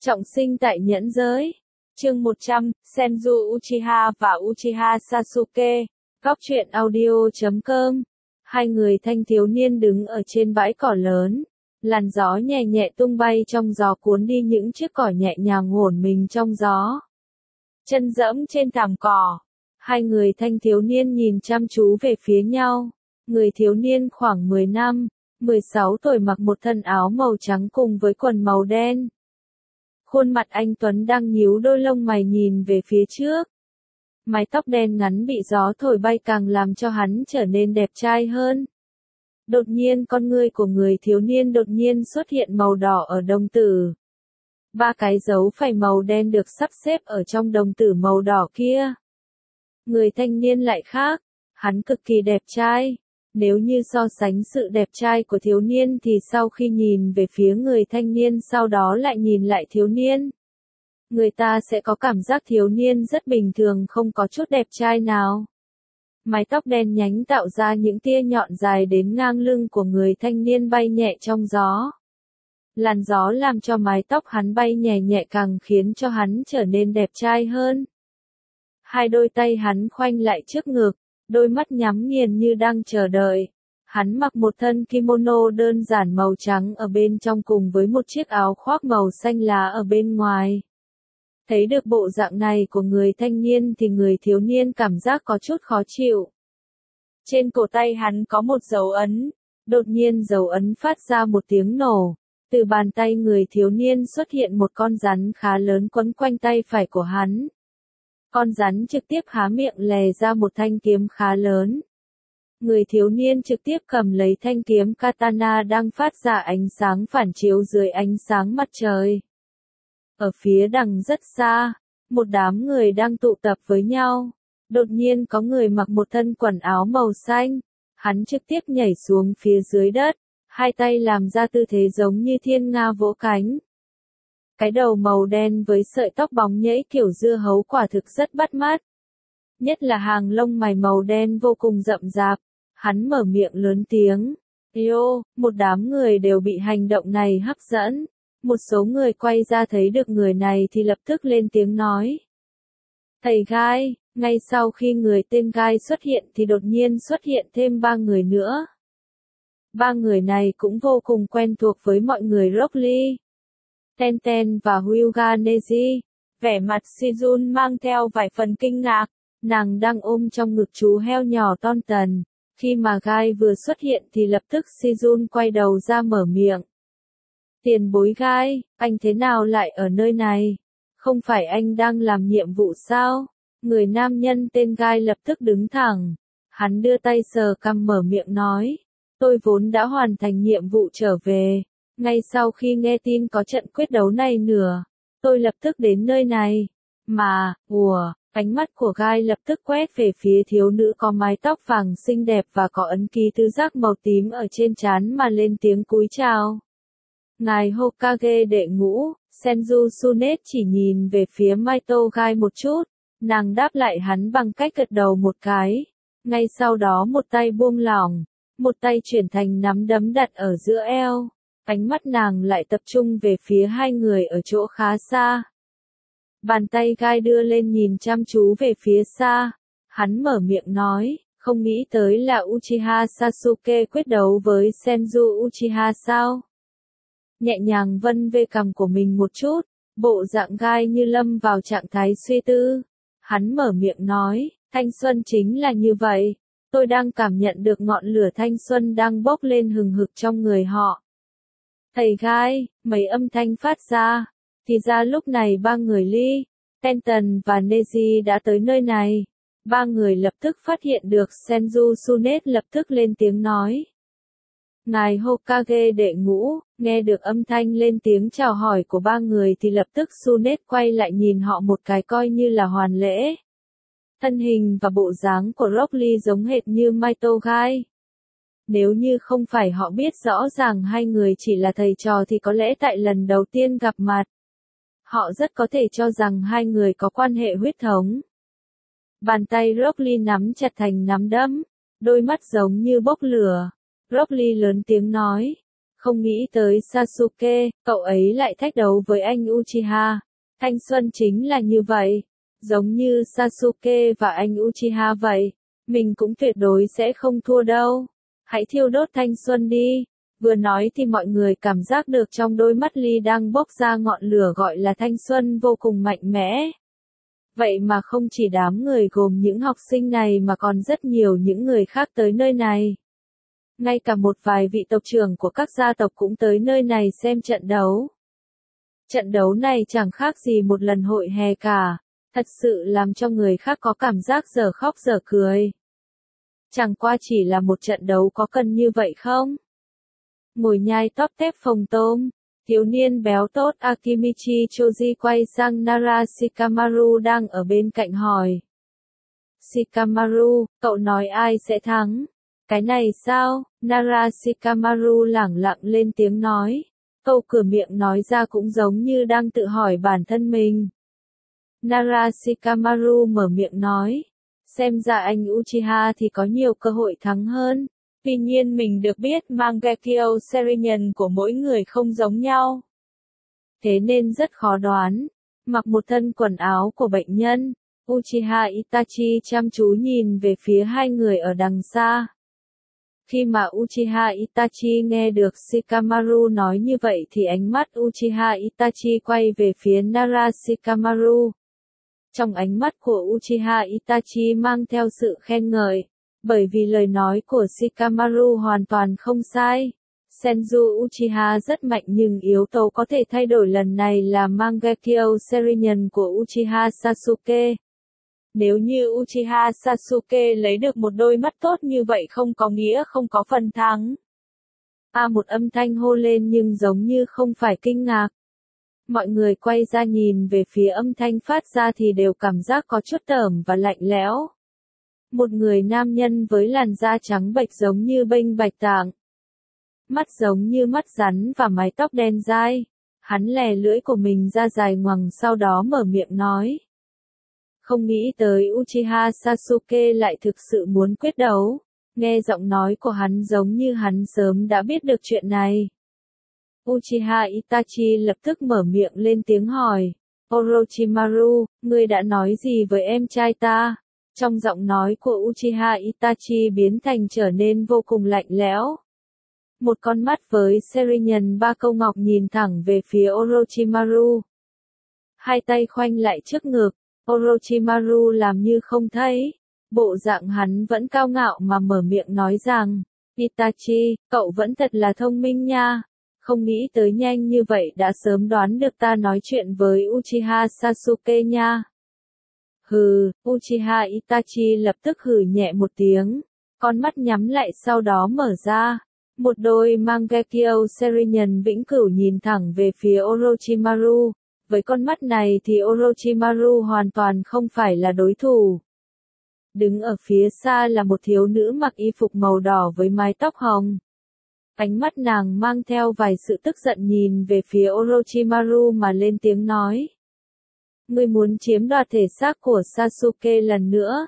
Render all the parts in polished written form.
Trọng sinh tại nhẫn giới. Chương 100, Senju Uchiha và Uchiha Sasuke. Góc truyện audio.com. Hai người thanh thiếu niên đứng ở trên bãi cỏ lớn. Làn gió nhẹ nhẹ tung bay trong gió cuốn đi những chiếc cỏ nhẹ nhàng ngổn mình trong gió. Chân dẫm trên thảm cỏ. Hai người thanh thiếu niên nhìn chăm chú về phía nhau. Người thiếu niên khoảng 10 năm, 16 tuổi mặc một thân áo màu trắng cùng với quần màu đen. Khuôn mặt anh Tuấn đang nhíu đôi lông mày nhìn về phía trước. Mái tóc đen ngắn bị gió thổi bay càng làm cho hắn trở nên đẹp trai hơn. Đột nhiên con ngươi của người thiếu niên đột nhiên xuất hiện màu đỏ ở đồng tử. Ba cái dấu phẩy màu đen được sắp xếp ở trong đồng tử màu đỏ kia. Người thanh niên lại khác, hắn cực kỳ đẹp trai. Nếu như so sánh sự đẹp trai của thiếu niên thì sau khi nhìn về phía người thanh niên sau đó lại nhìn lại thiếu niên, người ta sẽ có cảm giác thiếu niên rất bình thường, không có chút đẹp trai nào. Mái tóc đen nhánh tạo ra những tia nhọn dài đến ngang lưng của người thanh niên bay nhẹ trong gió. Làn gió làm cho mái tóc hắn bay nhẹ nhẹ càng khiến cho hắn trở nên đẹp trai hơn. Hai đôi tay hắn khoanh lại trước ngực. Đôi mắt nhắm nghiền như đang chờ đợi. Hắn mặc một thân kimono đơn giản màu trắng ở bên trong cùng với một chiếc áo khoác màu xanh lá ở bên ngoài. Thấy được bộ dạng này của người thanh niên thì người thiếu niên cảm giác có chút khó chịu. Trên cổ tay hắn có một dấu ấn. Đột nhiên dấu ấn phát ra một tiếng nổ. Từ bàn tay người thiếu niên xuất hiện một con rắn khá lớn quấn quanh tay phải của hắn. Con rắn trực tiếp há miệng lè ra một thanh kiếm khá lớn. Người thiếu niên trực tiếp cầm lấy thanh kiếm katana đang phát ra ánh sáng phản chiếu dưới ánh sáng mặt trời. Ở phía đằng rất xa, một đám người đang tụ tập với nhau. Đột nhiên có người mặc một thân quần áo màu xanh. Hắn trực tiếp nhảy xuống phía dưới đất, hai tay làm ra tư thế giống như thiên nga vỗ cánh. Cái đầu màu đen với sợi tóc bóng nhễ kiểu dưa hấu quả thực rất bắt mắt. Nhất là hàng lông mày màu đen vô cùng rậm rạp. Hắn mở miệng lớn tiếng. Yo, một đám người đều bị hành động này hấp dẫn. Một số người quay ra thấy được người này thì lập tức lên tiếng nói. Thầy Gai, ngay sau khi người tên Gai xuất hiện thì đột nhiên xuất hiện thêm 3 người nữa. 3 người này cũng vô cùng quen thuộc với mọi người Rock Lee, Tenten và Hyuga Neji. Vẻ mặt Shizun mang theo vài phần kinh ngạc, nàng đang ôm trong ngực chú heo nhỏ Ton Tần. Khi mà Gai vừa xuất hiện thì lập tức Shizun quay đầu ra mở miệng. Tiền bối Gai, anh thế nào lại ở nơi này? Không phải anh đang làm nhiệm vụ sao? Người nam nhân tên Gai lập tức đứng thẳng. Hắn đưa tay sờ cằm mở miệng nói. Tôi vốn đã hoàn thành nhiệm vụ trở về. Ngay sau khi nghe tin có trận quyết đấu này nữa, tôi lập tức đến nơi này. Mà, ánh mắt của Gai lập tức quét về phía thiếu nữ có mái tóc vàng xinh đẹp và có ấn ký tứ giác màu tím ở trên trán mà lên tiếng cúi chào. Ngài Hokage đệ ngũ, Senju Tsunet chỉ nhìn về phía Maito Gai một chút, nàng đáp lại hắn bằng cách gật đầu một cái. Ngay sau đó một tay buông lỏng, một tay chuyển thành nắm đấm đặt ở giữa eo. Ánh mắt nàng lại tập trung về phía hai người ở chỗ khá xa. Bàn tay Gai đưa lên nhìn chăm chú về phía xa. Hắn mở miệng nói, không nghĩ tới là Uchiha Sasuke quyết đấu với Senju Uchiha sao? Nhẹ nhàng vân về cằm của mình một chút, bộ dạng Gai như lâm vào trạng thái suy tư. Hắn mở miệng nói, thanh xuân chính là như vậy. Tôi đang cảm nhận được ngọn lửa thanh xuân đang bốc lên hừng hực trong người họ. Thầy Gai, mấy âm thanh phát ra. Thì ra lúc này 3 người Lee, Tenten và Neji đã tới nơi này. 3 người lập tức phát hiện được Senju Tsunet lập tức lên tiếng nói. Ngài Hokage đệ ngũ, nghe được âm thanh lên tiếng chào hỏi của 3 người thì lập tức Tsunet quay lại nhìn họ một cái coi như là hoàn lễ. Thân hình và bộ dáng của Rock Lee giống hệt như Maito Gai. Nếu như không phải họ biết rõ ràng hai người chỉ là thầy trò thì có lẽ tại lần đầu tiên gặp mặt, họ rất có thể cho rằng hai người có quan hệ huyết thống. Bàn tay Rock Lee nắm chặt thành nắm đấm, đôi mắt giống như bốc lửa. Rock Lee lớn tiếng nói, Không nghĩ tới Sasuke, cậu ấy lại thách đấu với anh Uchiha. Thanh xuân chính là như vậy. Giống như Sasuke và anh Uchiha vậy. Mình cũng tuyệt đối sẽ không thua đâu. Hãy thiêu đốt thanh xuân đi. Vừa nói thì mọi người cảm giác được trong đôi mắt Ly đang bốc ra ngọn lửa gọi là thanh xuân vô cùng mạnh mẽ. Vậy mà không chỉ đám người gồm những học sinh này mà còn rất nhiều những người khác tới nơi này. Ngay cả một vài vị tộc trưởng của các gia tộc cũng tới nơi này xem trận đấu. Trận đấu này chẳng khác gì một lần hội hè cả, thật sự làm cho người khác có cảm giác dở khóc dở cười. Chẳng qua chỉ là một trận đấu có cần như vậy không? Ngồi nhai tóp tép phồng tôm, thiếu niên béo tốt Akimichi Choji quay sang Nara Shikamaru đang ở bên cạnh hỏi. Shikamaru, cậu nói ai sẽ thắng? Cái này sao? Nara Shikamaru lẳng lặng lên tiếng nói. Câu cửa miệng nói ra cũng giống như đang tự hỏi bản thân mình. Nara Shikamaru mở miệng nói. Xem ra anh Uchiha thì có nhiều cơ hội thắng hơn. Tuy nhiên mình được biết Mangekyo Sharingan của mỗi người không giống nhau. Thế nên rất khó đoán. Mặc một thân quần áo của bệnh nhân, Uchiha Itachi chăm chú nhìn về phía hai người ở đằng xa. Khi mà Uchiha Itachi nghe được Shikamaru nói như vậy thì ánh mắt Uchiha Itachi quay về phía Nara Shikamaru. Trong ánh mắt của Uchiha Itachi mang theo sự khen ngợi, bởi vì lời nói của Shikamaru hoàn toàn không sai. Senju Uchiha rất mạnh nhưng yếu tố có thể thay đổi lần này là Mangekyo Sharingan của Uchiha Sasuke. Nếu như Uchiha Sasuke lấy được một đôi mắt tốt như vậy không có nghĩa không có phần thắng. Một âm thanh hô lên nhưng giống như không phải kinh ngạc. Mọi người quay ra nhìn về phía âm thanh phát ra thì đều cảm giác có chút tởm và lạnh lẽo. Một người nam nhân với làn da trắng bệch giống như bênh bạch tạng. Mắt giống như mắt rắn và mái tóc đen dai. Hắn lè lưỡi của mình ra dài ngoằng sau đó mở miệng nói. Không nghĩ tới Uchiha Sasuke lại thực sự muốn quyết đấu. Nghe giọng nói của hắn giống như hắn sớm đã biết được chuyện này. Uchiha Itachi lập tức mở miệng lên tiếng hỏi. Orochimaru, ngươi đã nói gì với em trai ta? Trong giọng nói của Uchiha Itachi biến thành trở nên vô cùng lạnh lẽo. Một con mắt với Sharingan ba câu ngọc nhìn thẳng về phía Orochimaru. Hai tay khoanh lại trước ngực. Orochimaru làm như không thấy. Bộ dạng hắn vẫn cao ngạo mà mở miệng nói rằng. Itachi, cậu vẫn thật là thông minh nha. Không nghĩ tới nhanh như vậy đã sớm đoán được ta nói chuyện với Uchiha Sasuke nha. Hừ, Uchiha Itachi lập tức hừ nhẹ một tiếng. Con mắt nhắm lại sau đó mở ra. Một đôi Mangekyo Sharingan vĩnh cửu nhìn thẳng về phía Orochimaru. Với con mắt này thì Orochimaru hoàn toàn không phải là đối thủ. Đứng ở phía xa là một thiếu nữ mặc y phục màu đỏ với mái tóc hồng. Ánh mắt nàng mang theo vài sự tức giận nhìn về phía Orochimaru mà lên tiếng nói. Ngươi muốn chiếm đoạt thể xác của Sasuke lần nữa.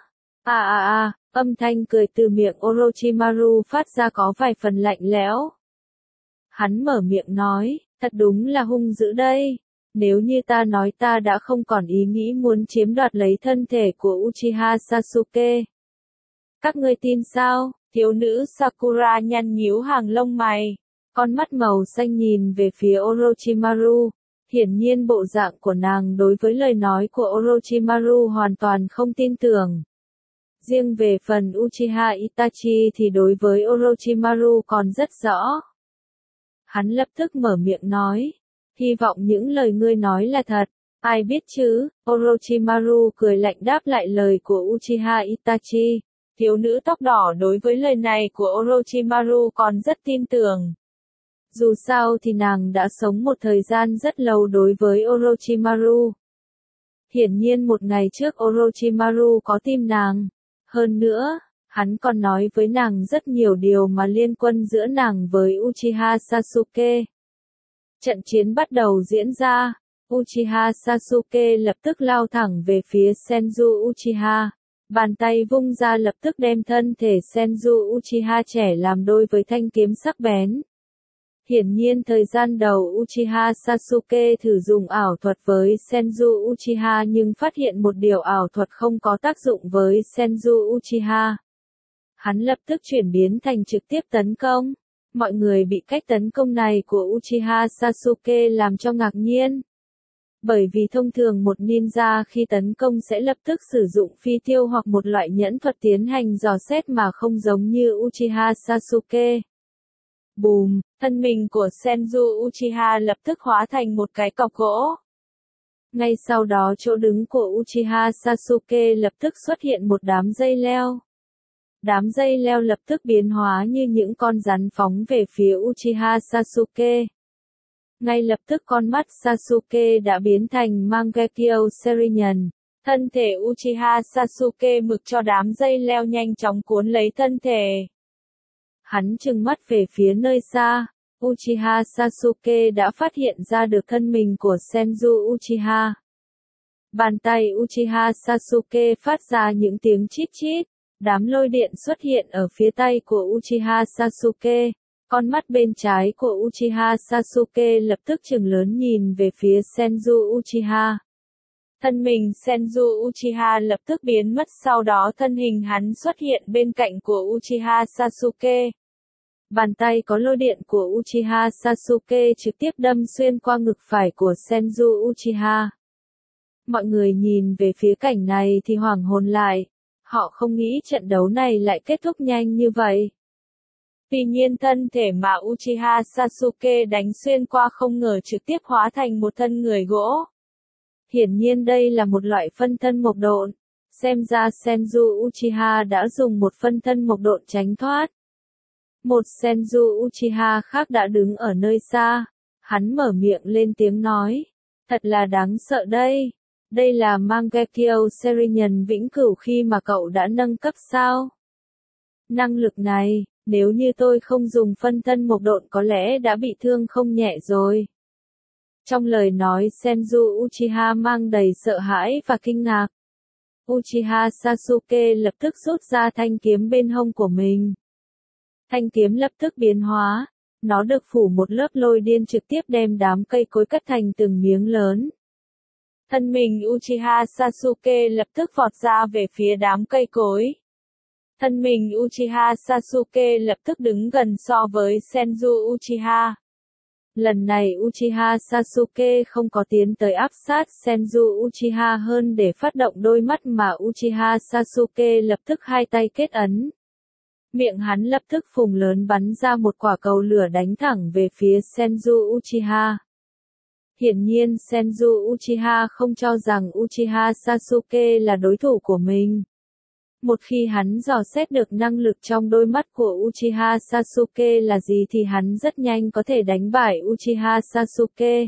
Âm thanh cười từ miệng Orochimaru phát ra có vài phần lạnh lẽo. Hắn mở miệng nói, thật đúng là hung dữ đây. Nếu như ta nói ta đã không còn ý nghĩ muốn chiếm đoạt lấy thân thể của Uchiha Sasuke. Các ngươi tin sao? Thiếu nữ Sakura nhăn nhíu hàng lông mày. Con mắt màu xanh nhìn về phía Orochimaru. Hiển nhiên bộ dạng của nàng đối với lời nói của Orochimaru hoàn toàn không tin tưởng. Riêng về phần Uchiha Itachi thì đối với Orochimaru còn rất rõ. Hắn lập tức mở miệng nói. Hy vọng những lời ngươi nói là thật. Ai biết chứ? Orochimaru cười lạnh đáp lại lời của Uchiha Itachi. Thiếu nữ tóc đỏ đối với lời này của Orochimaru còn rất tin tưởng. Dù sao thì nàng đã sống một thời gian rất lâu đối với Orochimaru. Hiển nhiên một ngày trước Orochimaru có tin nàng. Hơn nữa, hắn còn nói với nàng rất nhiều điều mà liên quan giữa nàng với Uchiha Sasuke. Trận chiến bắt đầu diễn ra. Uchiha Sasuke lập tức lao thẳng về phía Senju Uchiha. Bàn tay vung ra lập tức đem thân thể Senju Uchiha trẻ làm đôi với thanh kiếm sắc bén. Hiển nhiên thời gian đầu Uchiha Sasuke thử dùng ảo thuật với Senju Uchiha nhưng phát hiện một điều ảo thuật không có tác dụng với Senju Uchiha. Hắn lập tức chuyển biến thành trực tiếp tấn công. Mọi người bị cách tấn công này của Uchiha Sasuke làm cho ngạc nhiên. Bởi vì thông thường một ninja khi tấn công sẽ lập tức sử dụng phi tiêu hoặc một loại nhẫn thuật tiến hành dò xét mà không giống như Uchiha Sasuke. Bùm, thân mình của Senju Uchiha lập tức hóa thành một cái cọc gỗ. Ngay sau đó chỗ đứng của Uchiha Sasuke lập tức xuất hiện một đám dây leo. Đám dây leo lập tức biến hóa như những con rắn phóng về phía Uchiha Sasuke. Ngay lập tức con mắt Sasuke đã biến thành Mangekyo Sharingan. Thân thể Uchiha Sasuke mực cho đám dây leo nhanh chóng cuốn lấy thân thể. Hắn trừng mắt về phía nơi xa. Uchiha Sasuke đã phát hiện ra được thân mình của Senju Uchiha. Bàn tay Uchiha Sasuke phát ra những tiếng chít chít. Đám lôi điện xuất hiện ở phía tay của Uchiha Sasuke. Con mắt bên trái của Uchiha Sasuke lập tức trừng lớn nhìn về phía Senju Uchiha. Thân mình Senju Uchiha lập tức biến mất, sau đó thân hình hắn xuất hiện bên cạnh của Uchiha Sasuke. Bàn tay có lôi điện của Uchiha Sasuke trực tiếp đâm xuyên qua ngực phải của Senju Uchiha. Mọi người nhìn về phía cảnh này thì hoảng hồn lại. Họ không nghĩ trận đấu này lại kết thúc nhanh như vậy. Tuy nhiên thân thể mà Uchiha Sasuke đánh xuyên qua không ngờ trực tiếp hóa thành một thân người gỗ. Hiển nhiên đây là một loại phân thân mộc độn. Xem ra Senju Uchiha đã dùng một phân thân mộc độn tránh thoát. Một Senju Uchiha khác đã đứng ở nơi xa. Hắn mở miệng lên tiếng nói. Thật là đáng sợ đây. Đây là Mangekyo Sharingan vĩnh cửu khi mà cậu đã nâng cấp sao? Năng lực này, nếu như tôi không dùng phân thân mộc độn có lẽ đã bị thương không nhẹ rồi. Trong lời nói Senju Uchiha mang đầy sợ hãi và kinh ngạc. Uchiha Sasuke lập tức rút ra thanh kiếm bên hông của mình. Thanh kiếm lập tức biến hóa. Nó được phủ một lớp lôi điên trực tiếp đem đám cây cối cắt thành từng miếng lớn. Thân mình Uchiha Sasuke lập tức vọt ra về phía đám cây cối. Thân mình Uchiha Sasuke lập tức đứng gần so với Senju Uchiha. Lần này Uchiha Sasuke không có tiến tới áp sát Senju Uchiha hơn để phát động đôi mắt mà Uchiha Sasuke lập tức hai tay kết ấn. Miệng hắn lập tức phùng lớn bắn ra một quả cầu lửa đánh thẳng về phía Senju Uchiha. Hiển nhiên Senju Uchiha không cho rằng Uchiha Sasuke là đối thủ của mình. Một khi hắn dò xét được năng lực trong đôi mắt của Uchiha Sasuke là gì thì hắn rất nhanh có thể đánh bại Uchiha Sasuke.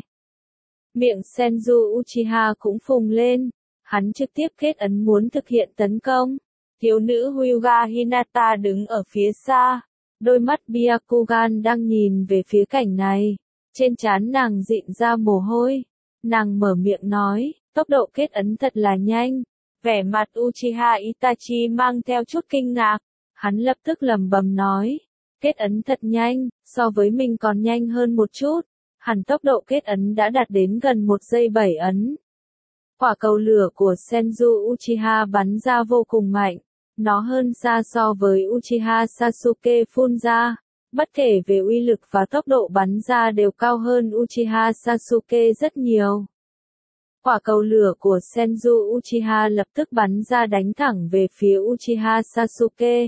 Miệng Senju Uchiha cũng phùng lên. Hắn trực tiếp kết ấn muốn thực hiện tấn công. Thiếu nữ Hyuga Hinata đứng ở phía xa. Đôi mắt Byakugan đang nhìn về phía cảnh này. Trên trán nàng rịn ra mồ hôi. Nàng mở miệng nói, tốc độ kết ấn thật là nhanh. Vẻ mặt Uchiha Itachi mang theo chút kinh ngạc. Hắn lập tức lẩm bẩm nói, kết ấn thật nhanh, so với mình còn nhanh hơn một chút. Hẳn tốc độ kết ấn đã đạt đến gần 1 giây 7 ấn. Quả cầu lửa của Senju Uchiha bắn ra vô cùng mạnh. Nó hơn xa so với Uchiha Sasuke phun ra. Bất kể về uy lực và tốc độ bắn ra đều cao hơn Uchiha Sasuke rất nhiều. Quả cầu lửa của Senju Uchiha lập tức bắn ra đánh thẳng về phía Uchiha Sasuke.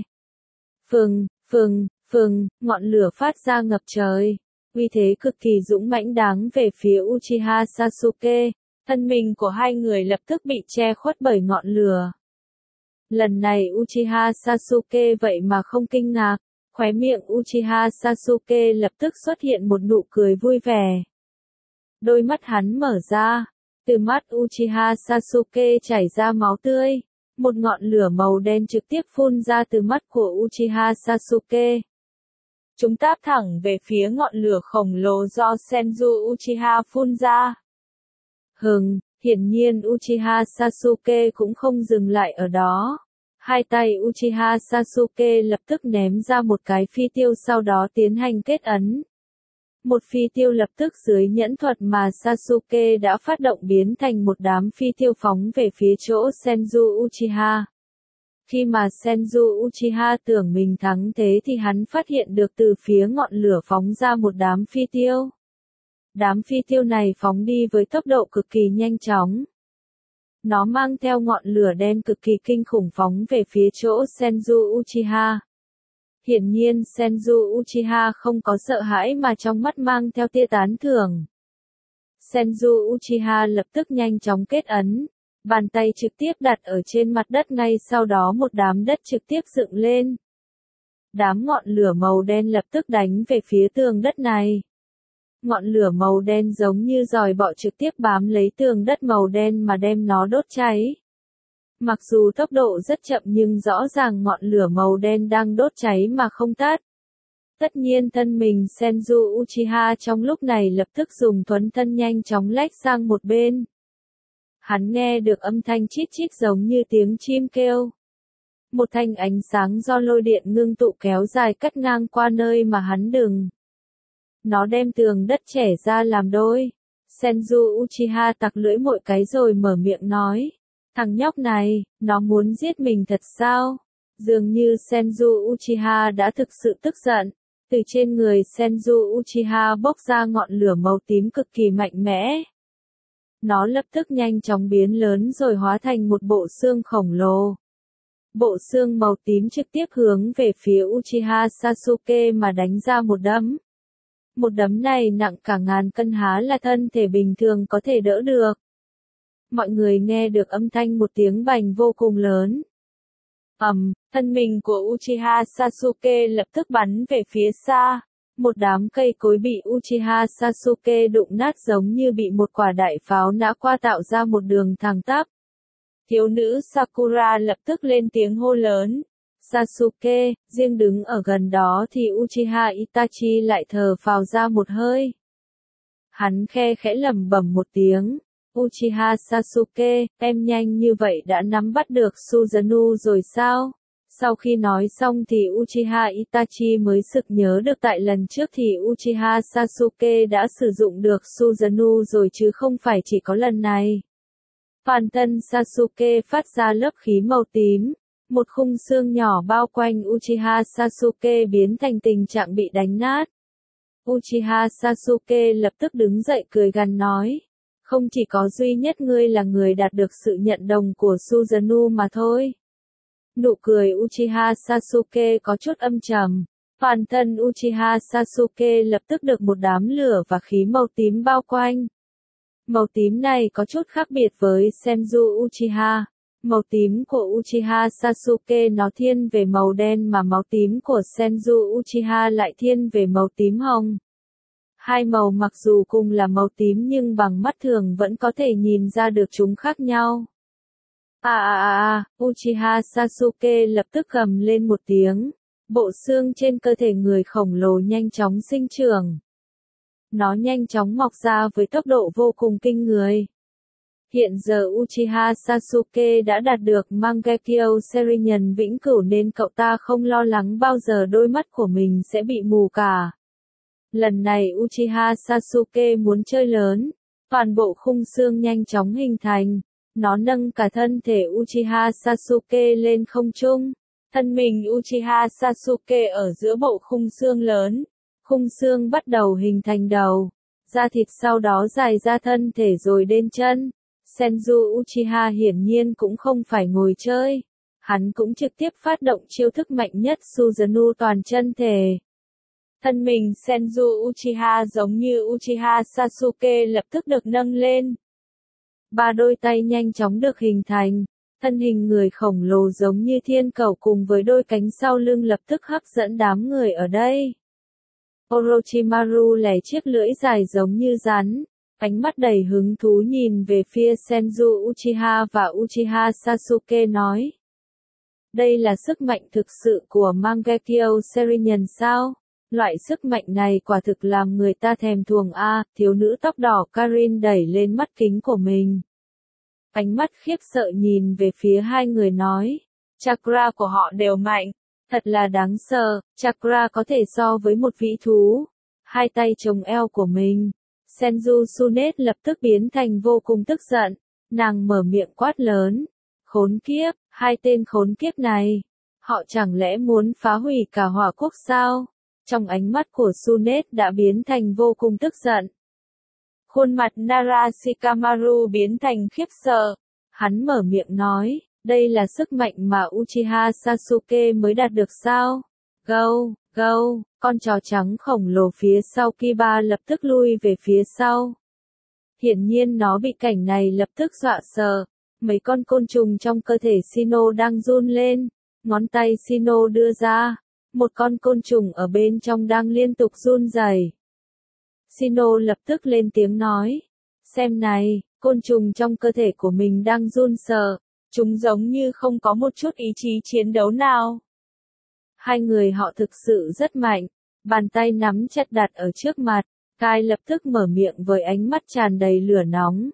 Phừng, ngọn lửa phát ra ngập trời. Uy thế cực kỳ dũng mãnh đáng về phía Uchiha Sasuke. Thân mình của hai người lập tức bị che khuất bởi ngọn lửa. Lần này Uchiha Sasuke vậy mà không kinh ngạc. Khóe miệng Uchiha Sasuke lập tức xuất hiện một nụ cười vui vẻ. Đôi mắt hắn mở ra. Từ mắt Uchiha Sasuke chảy ra máu tươi. Một ngọn lửa màu đen trực tiếp phun ra từ mắt của Uchiha Sasuke. Chúng táp thẳng về phía ngọn lửa khổng lồ do Senju Uchiha phun ra. Hiển nhiên Uchiha Sasuke cũng không dừng lại ở đó. Hai tay Uchiha Sasuke lập tức ném ra một cái phi tiêu sau đó tiến hành kết ấn. Một phi tiêu lập tức dưới nhẫn thuật mà Sasuke đã phát động biến thành một đám phi tiêu phóng về phía chỗ Senju Uchiha. Khi mà Senju Uchiha tưởng mình thắng thế thì hắn phát hiện được từ phía ngọn lửa phóng ra một đám phi tiêu. Đám phi tiêu này phóng đi với tốc độ cực kỳ nhanh chóng. Nó mang theo ngọn lửa đen cực kỳ kinh khủng phóng về phía chỗ Senju Uchiha. Hiển nhiên Senju Uchiha không có sợ hãi mà trong mắt mang theo tia tán thưởng. Senju Uchiha lập tức nhanh chóng kết ấn. Bàn tay trực tiếp đặt ở trên mặt đất, ngay sau đó một đám đất trực tiếp dựng lên. Đám ngọn lửa màu đen lập tức đánh về phía tường đất này. Ngọn lửa màu đen giống như giòi bọ trực tiếp bám lấy tường đất màu đen mà đem nó đốt cháy. Mặc dù tốc độ rất chậm nhưng rõ ràng ngọn lửa màu đen đang đốt cháy mà không tắt. Tất nhiên thân mình Senju Uchiha trong lúc này lập tức dùng thuấn thân nhanh chóng lách sang một bên. Hắn nghe được âm thanh chít chít giống như tiếng chim kêu. Một thanh ánh sáng do lôi điện ngưng tụ kéo dài cắt ngang qua nơi mà hắn đứng. Nó đem tường đất chẻ ra làm đôi. Senju Uchiha tặc lưỡi mỗi cái rồi mở miệng nói. Thằng nhóc này, nó muốn giết mình thật sao? Dường như Senju Uchiha đã thực sự tức giận. Từ trên người Senju Uchiha bốc ra ngọn lửa màu tím cực kỳ mạnh mẽ. Nó lập tức nhanh chóng biến lớn rồi hóa thành một bộ xương khổng lồ. Bộ xương màu tím trực tiếp hướng về phía Uchiha Sasuke mà đánh ra một đấm. Một đấm này nặng cả ngàn cân, há là thân thể bình thường có thể đỡ được. Mọi người nghe được âm thanh một tiếng bành vô cùng lớn. Thân mình của Uchiha Sasuke lập tức bắn về phía xa. Một đám cây cối bị Uchiha Sasuke đụng nát giống như bị một quả đại pháo nã qua, tạo ra một đường thẳng tắp. Thiếu nữ Sakura lập tức lên tiếng hô lớn. Sasuke, riêng đứng ở gần đó thì Uchiha Itachi lại thở phào ra một hơi. Hắn khe khẽ lẩm bẩm một tiếng. Uchiha Sasuke, em nhanh như vậy đã nắm bắt được Susanoo rồi sao? Sau khi nói xong thì Uchiha Itachi mới sực nhớ được tại lần trước thì Uchiha Sasuke đã sử dụng được Susanoo rồi chứ không phải chỉ có lần này. Toàn thân Sasuke phát ra lớp khí màu tím. Một khung xương nhỏ bao quanh Uchiha Sasuke biến thành tình trạng bị đánh nát. Uchiha Sasuke lập tức đứng dậy cười gằn nói. Không chỉ có duy nhất ngươi là người đạt được sự nhận đồng của Susanoo mà thôi. Nụ cười Uchiha Sasuke có chút âm trầm. Toàn thân Uchiha Sasuke lập tức được một đám lửa và khí màu tím bao quanh. Màu tím này có chút khác biệt với Senju Uchiha. Màu tím của Uchiha Sasuke nó thiên về màu đen mà màu tím của Senju Uchiha lại thiên về màu tím hồng. Hai màu mặc dù cùng là màu tím nhưng bằng mắt thường vẫn có thể nhìn ra được chúng khác nhau. Uchiha Sasuke lập tức gầm lên một tiếng. Bộ xương trên cơ thể người khổng lồ nhanh chóng sinh trưởng. Nó nhanh chóng mọc ra với tốc độ vô cùng kinh người. Hiện giờ Uchiha Sasuke đã đạt được Mangekyo Sharingan vĩnh cửu nên cậu ta không lo lắng bao giờ đôi mắt của mình sẽ bị mù cả. Lần này Uchiha Sasuke muốn chơi lớn. Toàn bộ khung xương nhanh chóng hình thành. Nó nâng cả thân thể Uchiha Sasuke lên không trung. Thân mình Uchiha Sasuke ở giữa bộ khung xương lớn. Khung xương bắt đầu hình thành đầu. Da thịt sau đó dài ra thân thể rồi đến chân. Senju Uchiha hiển nhiên cũng không phải ngồi chơi. Hắn cũng trực tiếp phát động chiêu thức mạnh nhất Susanoo toàn chân thể. Thân mình Senju Uchiha giống như Uchiha Sasuke lập tức được nâng lên. Ba đôi tay nhanh chóng được hình thành. Thân hình người khổng lồ giống như thiên cầu cùng với đôi cánh sau lưng lập tức hấp dẫn đám người ở đây. Orochimaru lẻ chiếc lưỡi dài giống như rắn. Ánh mắt đầy hứng thú nhìn về phía Senju Uchiha và Uchiha Sasuke nói. Đây là sức mạnh thực sự của Mangekyo Sharingan sao? Loại sức mạnh này quả thực làm người ta thèm thuồng thiếu nữ tóc đỏ Karin đẩy lên mắt kính của mình. Ánh mắt khiếp sợ nhìn về phía hai người nói. Chakra của họ đều mạnh. Thật là đáng sợ, chakra có thể so với một vĩ thú. hai tay chống eo của mình. Senju Tsunade lập tức biến thành vô cùng tức giận. Nàng mở miệng quát lớn. Khốn kiếp, hai tên khốn kiếp này. Họ chẳng lẽ muốn phá hủy cả hỏa quốc sao? Trong ánh mắt của Tsunade đã biến thành vô cùng tức giận. Khuôn mặt Nara Shikamaru biến thành khiếp sợ. Hắn mở miệng nói, đây là sức mạnh mà Uchiha Sasuke mới đạt được sao? Gâu, gâu, con chó trắng khổng lồ phía sau Kiba lập tức lui về phía sau. Hiển nhiên nó bị cảnh này lập tức dọa sợ. Mấy con côn trùng trong cơ thể Shino đang run lên. Ngón tay Shino đưa ra. Một con côn trùng ở bên trong đang liên tục run rẩy. Shino lập tức lên tiếng nói. Xem này, côn trùng trong cơ thể của mình đang run sợ. Chúng giống như không có một chút ý chí chiến đấu nào. Hai người họ thực sự rất mạnh. Bàn tay nắm chặt đặt ở trước mặt. Kai lập tức mở miệng với ánh mắt tràn đầy lửa nóng.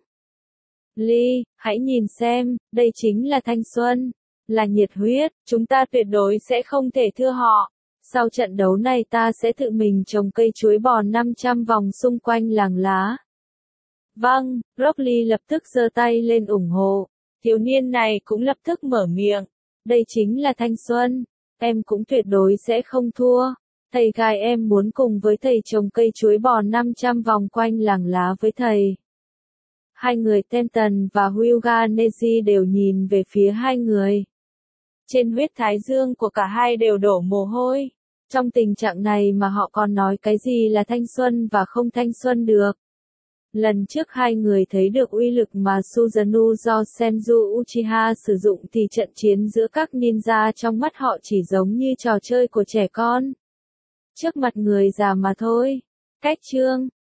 Lee, hãy nhìn xem, đây chính là thanh xuân, là nhiệt huyết, chúng ta tuyệt đối sẽ không thể thua họ. Sau trận đấu này ta sẽ tự mình trồng cây chuối bò 500 vòng xung quanh làng lá. Vâng, Rock Lee lập tức giơ tay lên ủng hộ. Thiếu niên này cũng lập tức mở miệng. Đây chính là thanh xuân, em cũng tuyệt đối sẽ không thua. Thầy Gai em muốn cùng với thầy trồng cây chuối bò 500 vòng quanh làng lá với thầy. Hai người Tenten và Hyuga Neji đều nhìn về phía hai người. Trên huyết thái dương của cả hai đều đổ mồ hôi. Trong tình trạng này mà họ còn nói cái gì là thanh xuân và không thanh xuân được. Lần trước hai người thấy được uy lực mà Susanoo do Senju Uchiha sử dụng thì trận chiến giữa các ninja trong mắt họ chỉ giống như trò chơi của trẻ con. Trước mặt người già mà thôi. Cách chương